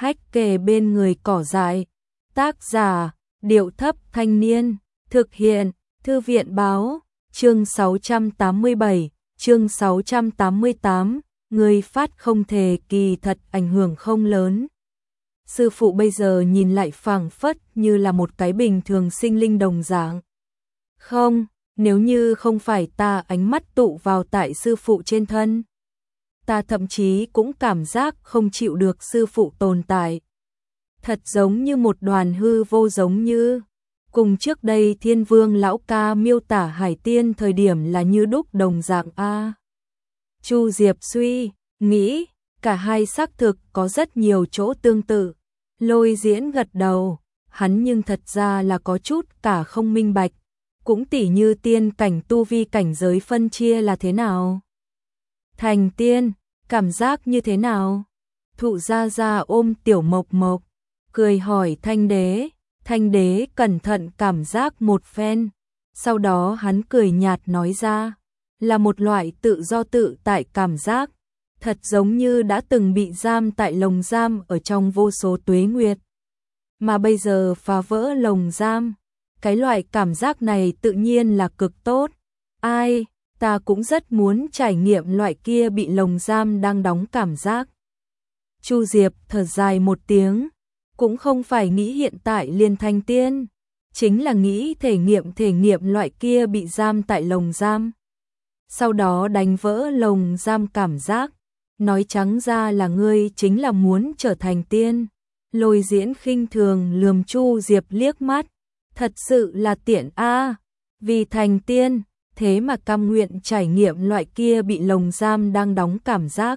hách kề bên người cỏ dại. Tác giả, Điệu Thấp Thanh Niên, thực hiện, Thư viện Báo, chương 687, chương 688, người phát không thể kỳ thật ảnh hưởng không lớn. Sư phụ bây giờ nhìn lại phảng phất như là một cái bình thường sinh linh đồng dạng. Không, nếu như không phải ta ánh mắt tụ vào tại sư phụ trên thân, ta thậm chí cũng cảm giác không chịu được sư phụ tồn tại. Thật giống như một đoàn hư vô, giống như cùng trước đây Thiên Vương lão ca miêu tả Hải Tiên thời điểm là như đúc đồng dạng a. Chu Diệp suy nghĩ, cả hai xác thực có rất nhiều chỗ tương tự. Lôi Diễn gật đầu, hắn nhưng thật ra là có chút cả không minh bạch, cũng tỉ như tiên cảnh tu vi cảnh giới phân chia là thế nào. Thành tiên, cảm giác như thế nào? Thụ Gia Gia ôm Tiểu Mộc Mộc, cười hỏi Thanh Đế cẩn thận cảm giác một phen, sau đó hắn cười nhạt nói ra, là một loại tự do tự tại cảm giác, thật giống như đã từng bị giam tại lồng giam ở trong vô số tuế nguyệt, mà bây giờ phá vỡ lồng giam, cái loại cảm giác này tự nhiên là cực tốt. Ai, ta cũng rất muốn trải nghiệm loại kia bị lồng giam đang đóng cảm giác. Chu Diệp thở dài một tiếng, cũng không phải nghĩ hiện tại liền thành tiên, chính là nghĩ thể nghiệm loại kia bị giam tại lồng giam, sau đó đánh vỡ lồng giam cảm giác. Nói trắng ra là ngươi chính là muốn trở thành tiên. Lôi Diễn khinh thường lườm Chu Diệp liếc mắt, thật sự là tiện a, vì thành tiên, thế mà cam nguyện trải nghiệm loại kia bị lồng giam đang đóng cảm giác.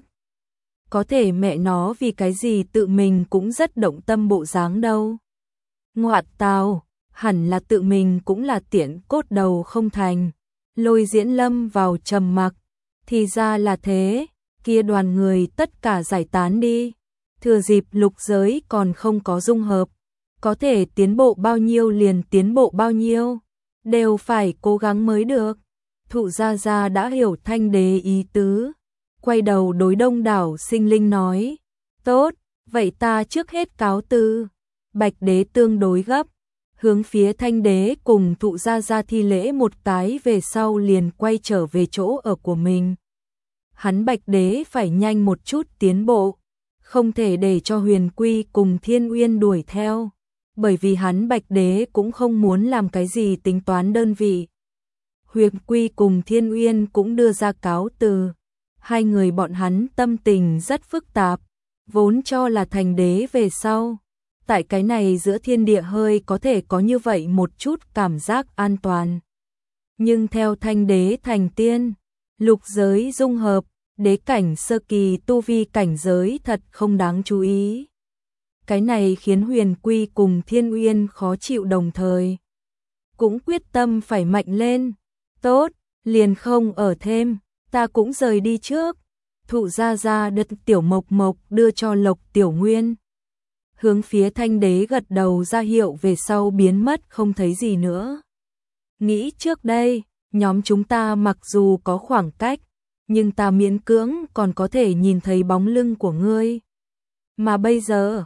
Có thể mẹ nó vì cái gì tự mình cũng rất động tâm bộ dáng đâu. Ngoạt tào, hẳn là tự mình cũng là tiện cốt đầu không thành. Lôi Diễn lâm vào trầm mặc, thì ra là thế, kia đoàn người tất cả giải tán đi. Thừa dịp lục giới còn không có dung hợp, có thể tiến bộ bao nhiêu liền tiến bộ bao nhiêu, đều phải cố gắng mới được. Thụ Gia Gia đã hiểu Thanh Đế ý tứ, quay đầu đối đông đảo sinh linh nói, tốt, vậy ta trước hết cáo từ. Bạch Đế tương đối gấp, hướng phía Thanh Đế cùng Thụ Gia Gia thi lễ một cái về sau liền quay trở về chỗ ở của mình. Hắn Bạch Đế phải nhanh một chút tiến bộ, không thể để cho Huyền Quy cùng Thiên Uyên đuổi theo, bởi vì hắn Bạch Đế cũng không muốn làm cái gì tính toán đơn vị. Huyền Quy cùng Thiên Uyên cũng đưa ra cáo từ, hai người bọn hắn tâm tình rất phức tạp, vốn cho là thành đế về sau, tại cái này giữa thiên địa hơi có thể có như vậy một chút cảm giác an toàn. Nhưng theo Thanh Đế thành tiên, lục giới dung hợp, đế cảnh sơ kỳ tu vi cảnh giới thật không đáng chú ý. Cái này khiến Huyền Quy cùng Thiên Uyên khó chịu đồng thời, cũng quyết tâm phải mạnh lên. Tốt, liền không ở thêm, ta cũng rời đi trước. Thụ Gia Gia đặt Tiểu Mộc Mộc đưa cho Lộc Tiểu Nguyên, hướng phía Thanh Đế gật đầu ra hiệu về sau biến mất không thấy gì nữa. Nghĩ trước đây, nhóm chúng ta mặc dù có khoảng cách, nhưng ta miễn cưỡng còn có thể nhìn thấy bóng lưng của ngươi. Mà bây giờ,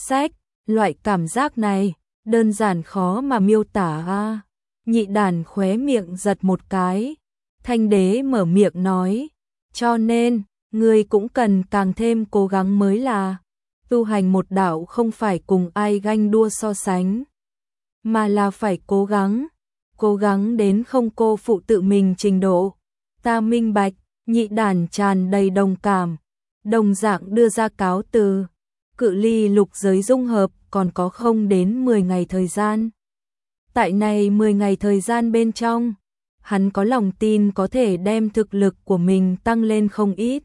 loại cảm giác này, đơn giản khó mà miêu tả a. Nhị đàn khóe miệng giật một cái. Thanh Đế mở miệng nói, cho nên, ngươi cũng cần càng thêm cố gắng mới là. Tu hành một đạo không phải cùng ai ganh đua so sánh, mà là phải cố gắng đến không cô phụ tự mình trình độ. Ta minh bạch. Nhị đàn tràn đầy đồng cảm, đồng dạng đưa ra cáo từ. Cự ly lục giới dung hợp còn có không đến 10 ngày thời gian. Tại này 10 ngày thời gian bên trong, hắn có lòng tin có thể đem thực lực của mình tăng lên không ít.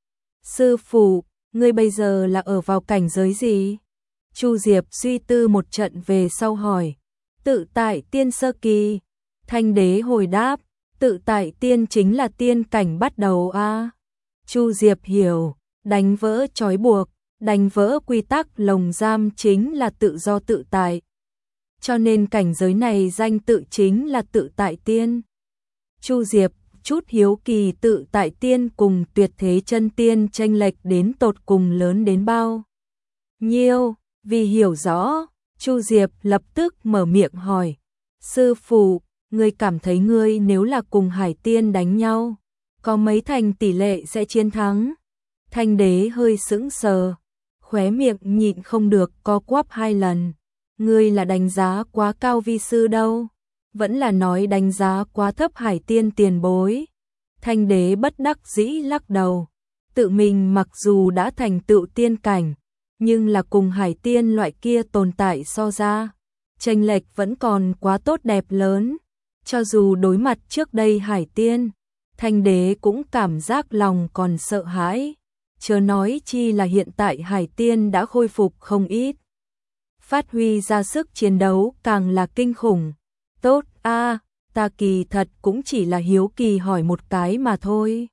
Sư phụ, ngươi bây giờ là ở vào cảnh giới gì? Chu Diệp suy tư một trận về sau hỏi. Tự tại tiên sơ kỳ. Thanh Đế hồi đáp, tự tại tiên chính là tiên cảnh bắt đầu a. Chu Diệp hiểu, đánh vỡ trói buộc, đánh vỡ quy tắc lồng giam chính là tự do tự tại. Cho nên cảnh giới này danh tự chính là tự tại tiên. Chu Diệp chút hiếu kỳ tự tại tiên cùng tuyệt thế chân tiên chênh lệch đến tột cùng lớn đến bao nhiêu? Vì hiểu rõ, Chu Diệp lập tức mở miệng hỏi. Sư phụ, ngươi cảm thấy ngươi nếu là cùng Hải Tiên đánh nhau, có mấy thành tỷ lệ sẽ chiến thắng? Thanh đế hơi sững sờ, khóe miệng nhịn không được co quắp 2 lần. Ngươi là đánh giá quá cao vi sư đâu, vẫn là nói đánh giá quá thấp Hải Tiên tiền bối. Thanh đế bất đắc dĩ lắc đầu, tự mình mặc dù đã thành tựu tiên cảnh, nhưng là cùng Hải Tiên loại kia tồn tại so ra, chênh lệch vẫn còn quá tốt đẹp lớn. Cho dù đối mặt trước đây Hải Tiên, Thanh đế cũng cảm giác lòng còn sợ hãi, chớ nói chi là hiện tại Hải Tiên đã khôi phục không ít. Phát huy ra sức chiến đấu càng là kinh khủng. Tốt a, ta kỳ thật cũng chỉ là hiếu kỳ hỏi một cái mà thôi.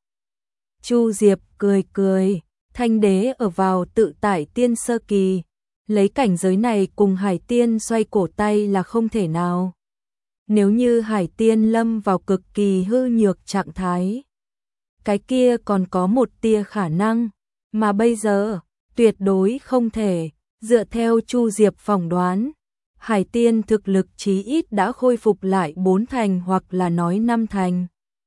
Chu Diệp cười cười, Thanh đế ở vào tự tại tiên sơ kỳ, lấy cảnh giới này cùng Hải Tiên xoay cổ tay là không thể nào. Nếu như Hải Tiên lâm vào cực kỳ hư nhược trạng thái, cái kia còn có một tia khả năng, mà bây giờ tuyệt đối không thể. Dựa theo Chu Diệp phỏng đoán, Hải Tiên thực lực chí ít đã khôi phục lại 4 thành hoặc là nói 5 thành.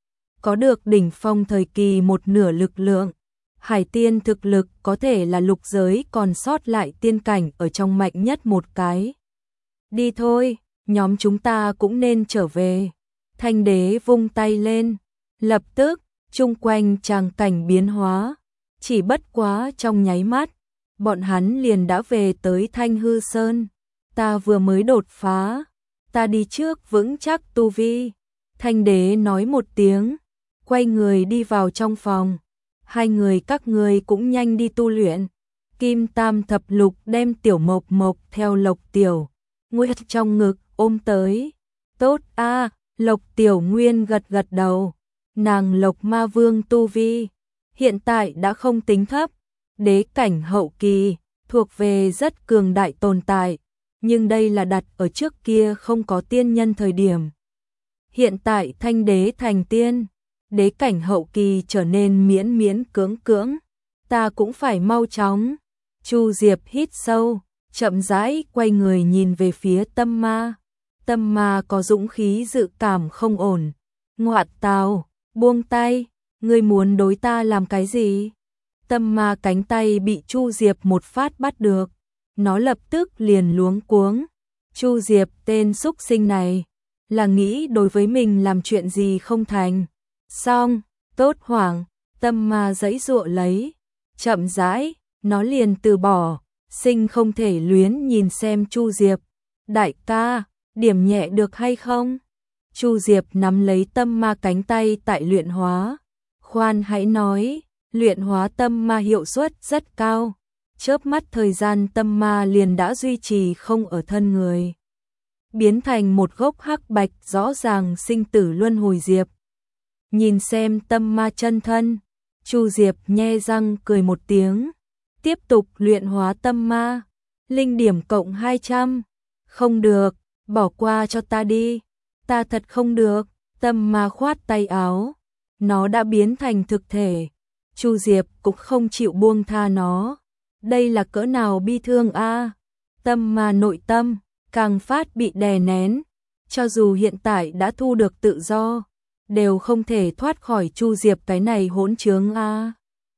Có được đỉnh phong thời kỳ một nửa lực lượng, Hải Tiên thực lực có thể là lục giới còn sót lại tiên cảnh ở trong mạnh nhất một cái. Đi thôi, nhóm chúng ta cũng nên trở về. Thanh đế vung tay lên, lập tức, chung quanh tràng cảnh biến hóa, chỉ bất quá trong nháy mắt, bọn hắn liền đã về tới Thanh Hư Sơn. Ta vừa mới đột phá, ta đi trước vững chắc tu vi. Thanh đế nói một tiếng, quay người đi vào trong phòng. Hai người các ngươi cũng nhanh đi tu luyện. Kim Tam Thập Lục đem Tiểu Mộc Mộc theo Lộc Tiểu Nguyên trong ngực ôm tới. Tốt a, Lộc Tiểu Nguyên gật gật đầu. Nàng Lộc Ma Vương tu vi hiện tại đã không tính thấp, đế cảnh hậu kỳ, thuộc về rất cường đại tồn tại, nhưng đây là đặt ở trước kia không có tiên nhân thời điểm. Hiện tại Thanh đế thành tiên, đế cảnh hậu kỳ trở nên miễn miễn cưỡng cưỡng, ta cũng phải mau chóng. Chu Diệp hít sâu, chậm rãi quay người nhìn về phía Tâm Ma. Tâm Ma có dũng khí dự cảm không ổn. Ngoạn tào, buông tay, ngươi muốn đối ta làm cái gì? Tâm Ma cánh tay bị Chu Diệp một phát bắt được, nó lập tức liền luống cuống. Chu Diệp tên xúc sinh này, là nghĩ đối với mình làm chuyện gì không thành. Xong, tốt hoảng, Tâm Ma giãy giụa lấy, chậm rãi, nó liền từ bỏ, sinh không thể luyến nhìn xem Chu Diệp. Đại ca, điểm nhẹ được hay không? Chu Diệp nắm lấy Tâm Ma cánh tay tại luyện hóa. Khoan hãy nói, luyện hóa Tâm Ma hiệu suất rất cao. Chớp mắt thời gian Tâm Ma liền đã duy trì không ở thân người, biến thành một gốc hắc bạch rõ ràng sinh tử luân hồi diệp. Nhìn xem Tâm Ma chân thân, Chu Diệp nhe răng cười một tiếng, tiếp tục luyện hóa Tâm Ma. Linh điểm cộng 200. Không được, bỏ qua cho ta đi. Ta thật không được. Tâm Ma khoát tay áo, nó đã biến thành thực thể. Chu Diệp cũng không chịu buông tha nó. Đây là cỡ nào bi thương a. Tâm Ma nội tâm càng phát bị đè nén, cho dù hiện tại đã thu được tự do, đều không thể thoát khỏi Chu Diệp cái này hỗn trướng a.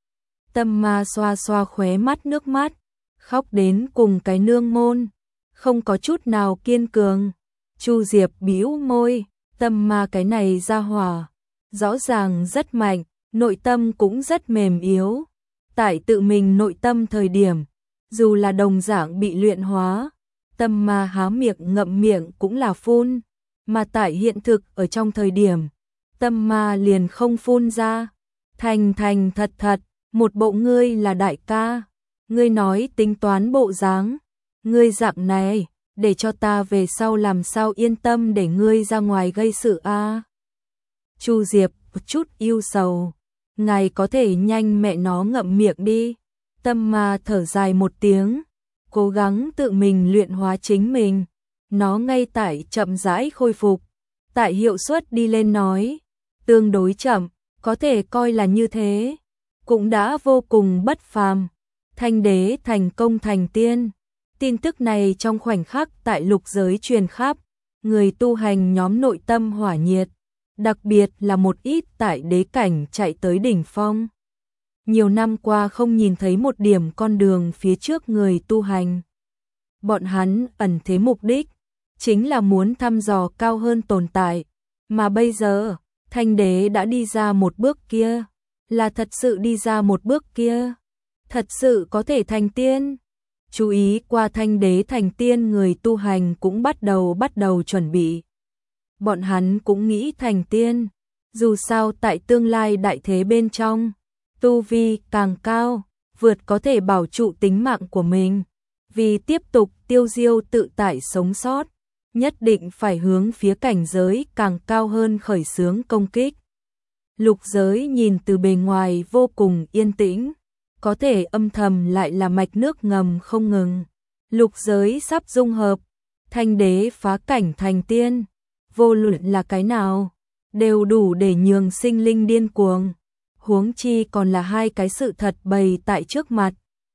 Tâm Ma xoa xoa khóe mắt nước mắt, khóc đến cùng cái nương môn, không có chút nào kiên cường. Chu Diệp bĩu môi, Tâm Ma cái này ra hỏa, rõ ràng rất mạnh, nội tâm cũng rất mềm yếu. Tại tự mình nội tâm thời điểm, dù là đồng dạng bị luyện hóa, Tâm Ma há miệng ngậm miệng cũng là phun, mà tại hiện thực ở trong thời điểm, Tâm Ma liền không phun ra. Thành thành thật thật, một bộ ngươi là đại ca, ngươi nói tính toán bộ dáng, ngươi dạng này, để cho ta về sau làm sao yên tâm để ngươi ra ngoài gây sự a. Chu Diệp một chút yêu sầu, ngài có thể nhanh mẹ nó ngậm miệng đi. Tâm Ma thở dài một tiếng, cố gắng tự mình luyện hóa chính mình. Nó ngay tại chậm rãi khôi phục, tại hiệu suất đi lên nói, tương đối chậm, có thể coi là như thế, cũng đã vô cùng bất phàm. Thanh đế thành công thành tiên. Tin tức này trong khoảnh khắc tại lục giới truyền khắp, người tu hành nhóm nội tâm hỏa nhiệt, đặc biệt là một ít tại đế cảnh chạy tới đỉnh phong. Nhiều năm qua không nhìn thấy một điểm con đường phía trước người tu hành. Bọn hắn ẩn thế mục đích, chính là muốn thăm dò cao hơn tồn tại, mà bây giờ, Thanh đế đã đi ra một bước kia, là thật sự đi ra một bước kia, thật sự có thể thành tiên. Chú ý qua Thanh đế thành tiên, người tu hành cũng bắt đầu chuẩn bị. Bọn hắn cũng nghĩ thành tiên, dù sao tại tương lai đại thế bên trong, tu vi càng cao, vượt có thể bảo trụ tính mạng của mình, vì tiếp tục tiêu diêu tự tại sống sót, nhất định phải hướng phía cảnh giới càng cao hơn khởi xướng công kích. Lục giới nhìn từ bề ngoài vô cùng yên tĩnh, có thể âm thầm lại là mạch nước ngầm không ngừng. Lục giới sắp dung hợp, Thanh đế phá cảnh thành tiên, vô luận là cái nào, đều đủ để nhường sinh linh điên cuồng. Huống chi còn là hai cái sự thật bày tại trước mặt.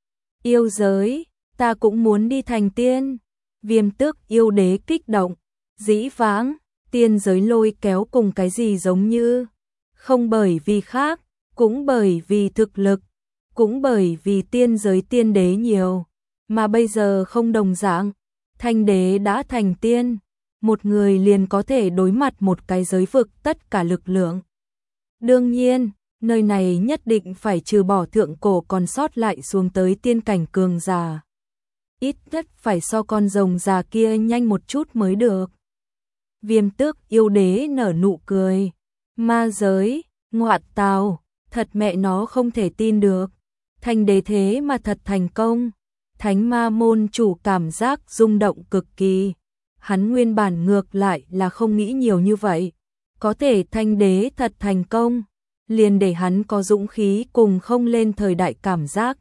Yêu giới, ta cũng muốn đi thành tiên. Viêm Tước yêu đế kích động, dĩ vãng, tiên giới lôi kéo cùng cái gì giống như, không bởi vì khác, cũng bởi vì thực lực, cũng bởi vì tiên giới tiên đế nhiều, mà bây giờ không đồng dạng, Thanh đế đã thành tiên, một người liền có thể đối mặt một cái giới vực tất cả lực lượng. Đương nhiên, nơi này nhất định phải trừ bỏ thượng cổ còn sót lại xuống tới tiên cảnh cường giả. Ít nhất phải so con rồng già kia nhanh một chút mới được. Viêm Tước yêu đế nở nụ cười. Ma giới, ngoại tào, thật mẹ nó không thể tin được. Thanh đế thế mà thật thành công. Thánh ma môn chủ cảm giác rung động cực kỳ. Hắn nguyên bản ngược lại là không nghĩ nhiều như vậy. Có thể Thanh đế thật thành công, liền để hắn có dũng khí cùng không lên thời đại cảm giác.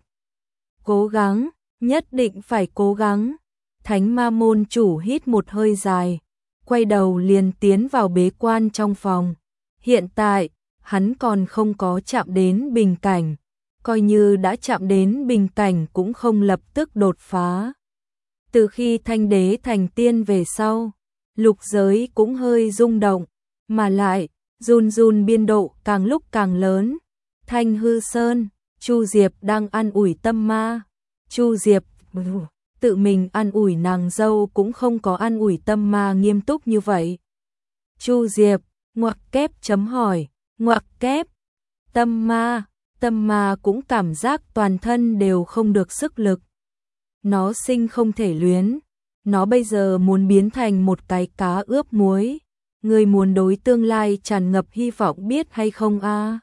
Cố gắng, nhất định phải cố gắng. Thánh ma môn chủ hít một hơi dài, quay đầu liền tiến vào bế quan trong phòng. Hiện tại, hắn còn không có chạm đến bình cảnh, coi như đã chạm đến bình cảnh cũng không lập tức đột phá. Từ khi Thanh đế thành tiên về sau, lục giới cũng hơi rung động, mà lại, run run biên độ càng lúc càng lớn. Thanh Hư Sơn, Chu Diệp đang an ủi Tâm Ma. Chu Diệp tự mình an ủi nàng dâu cũng không có an ủi Tâm Ma nghiêm túc như vậy. Chu Diệp, ngoặc kép chấm hỏi, ngoặc kép. Tâm Ma cũng cảm giác toàn thân đều không được sức lực. Nó sinh không thể luyến, nó bây giờ muốn biến thành một cái cá ướp muối. Người muốn đối tương lai tràn ngập hy vọng biết hay không a?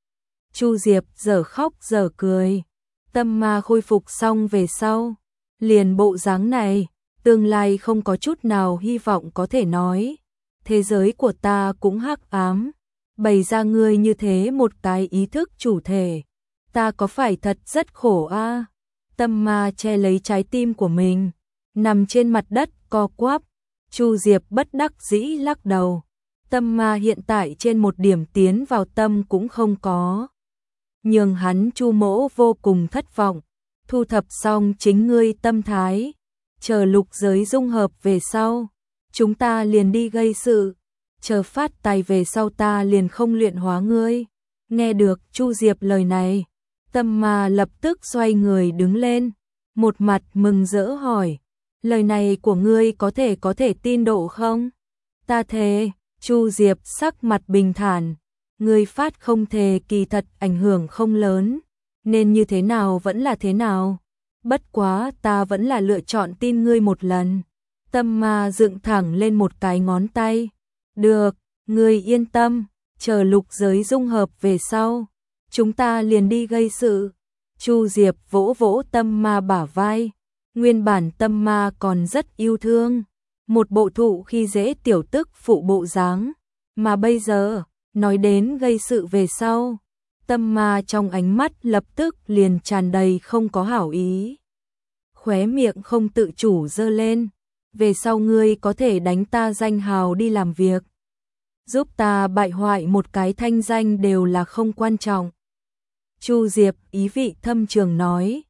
Chu Diệp giờ khóc giờ cười. Tâm Ma khôi phục xong về sau, liền bộ dáng này, tương lai không có chút nào hy vọng có thể nói. Thế giới của ta cũng hắc ám, bày ra ngươi như thế một cái ý thức chủ thể. Ta có phải thật rất khổ a? Tâm Ma che lấy trái tim của mình, nằm trên mặt đất co quắp. Chu Diệp bất đắc dĩ lắc đầu. Tâm Ma hiện tại trên một điểm tiến vào tâm cũng không có. Nhưng hắn Chu mỗ vô cùng thất vọng. Thu thập xong chính ngươi tâm thái, chờ lục giới dung hợp về sau, chúng ta liền đi gây sự. Chờ phát tài về sau ta liền không luyện hóa ngươi. Nghe được Chu Diệp lời này, Tâm Ma lập tức xoay người đứng lên, một mặt mừng rỡ hỏi. Lời này của ngươi có thể tin độ không? Ta thề. Chu Diệp sắc mặt bình thản. Ngươi phát không thề kỳ thật ảnh hưởng không lớn, nên như thế nào vẫn là thế nào. Bất quá ta vẫn là lựa chọn tin ngươi một lần. Tâm Ma dựng thẳng lên một cái ngón tay. Được, ngươi yên tâm, chờ lục giới dung hợp về sau, chúng ta liền đi gây sự. Chu Diệp vỗ vỗ Tâm Ma bả vai. Nguyên bản Tâm Ma còn rất yêu thương, một bộ thụ khi dễ tiểu tức phụ bộ dáng, mà bây giờ, nói đến gây sự về sau, Tâm Ma trong ánh mắt lập tức liền tràn đầy không có hảo ý. Khóe miệng không tự chủ giơ lên, về sau ngươi có thể đánh ta danh hào đi làm việc, giúp ta bại hoại một cái thanh danh đều là không quan trọng. Chu Diệp ý vị thâm trường nói.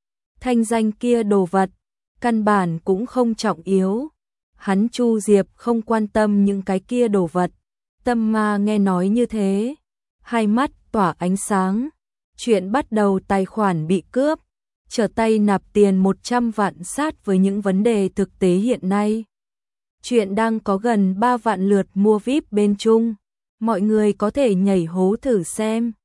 thanh danh kia đồ vật, căn bản cũng không trọng yếu. Hắn Chu Diệp không quan tâm những cái kia đồ vật. Tâm Ma nghe nói như thế, hai mắt tỏa ánh sáng. Chuyện bắt đầu tài khoản bị cướp, trở tay nạp tiền 100 vạn sát với những vấn đề thực tế hiện nay. Chuyện đang có gần 3 vạn lượt mua VIP bên Trung. Mọi người có thể nhảy hố thử xem.